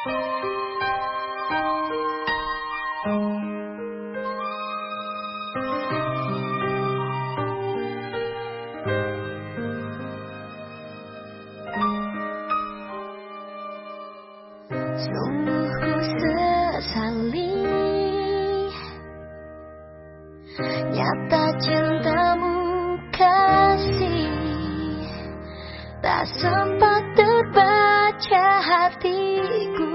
Sungguh ku sesali nyata cintamu kasih, tak sempat terbaca hatiku,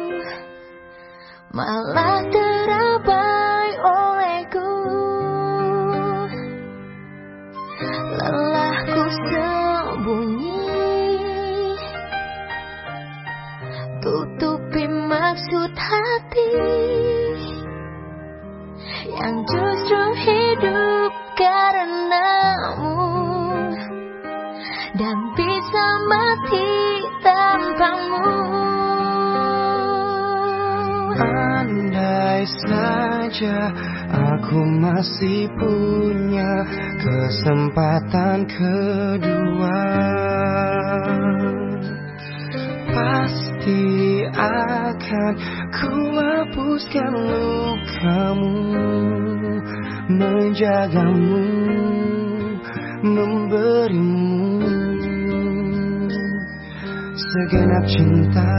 malah terabai olehku. Lelahku sembunyi, tutupi maksud hati yang justru hidup karenamu dan bisa mati tanpamu. Andai saja aku masih punya kesempatan kedua, pasti akan ku hapuskan lukamu, menjagamu, memberimu segenap cinta.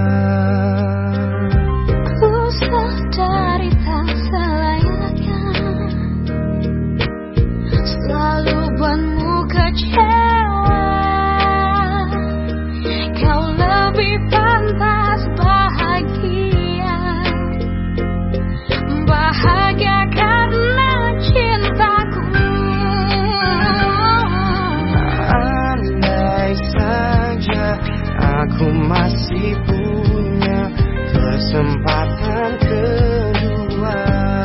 Ku sadari tak selayaknya selalu buatmu kecewa. Kau lebih pantas bahagia, bahagia karena cintaku. Andai saja aku masih punya kesempatan kedua,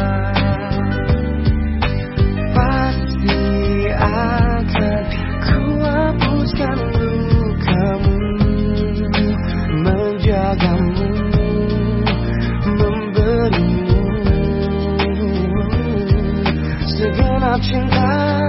pasti akan ku hapuskan lukamu, menjagamu, memberimu segenap cinta.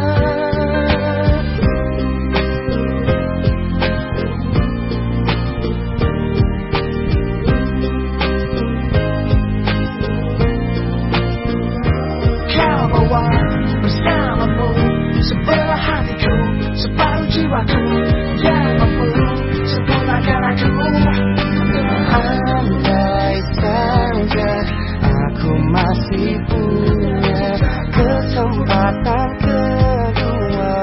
Bersamamu sebelah hatiku, separuh jiwaku, yang mampu sempurnakan aku. Andai saja aku masih punya kesempatan kedua,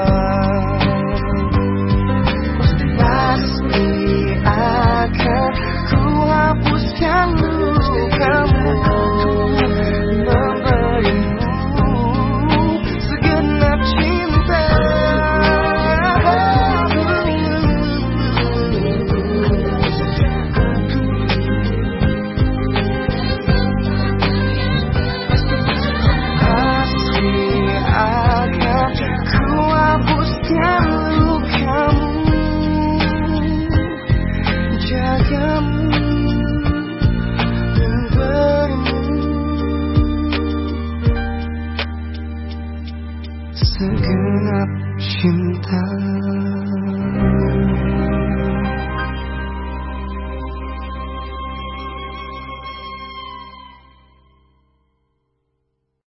pasti akan ku hapuskan lukamu, segenap cinta.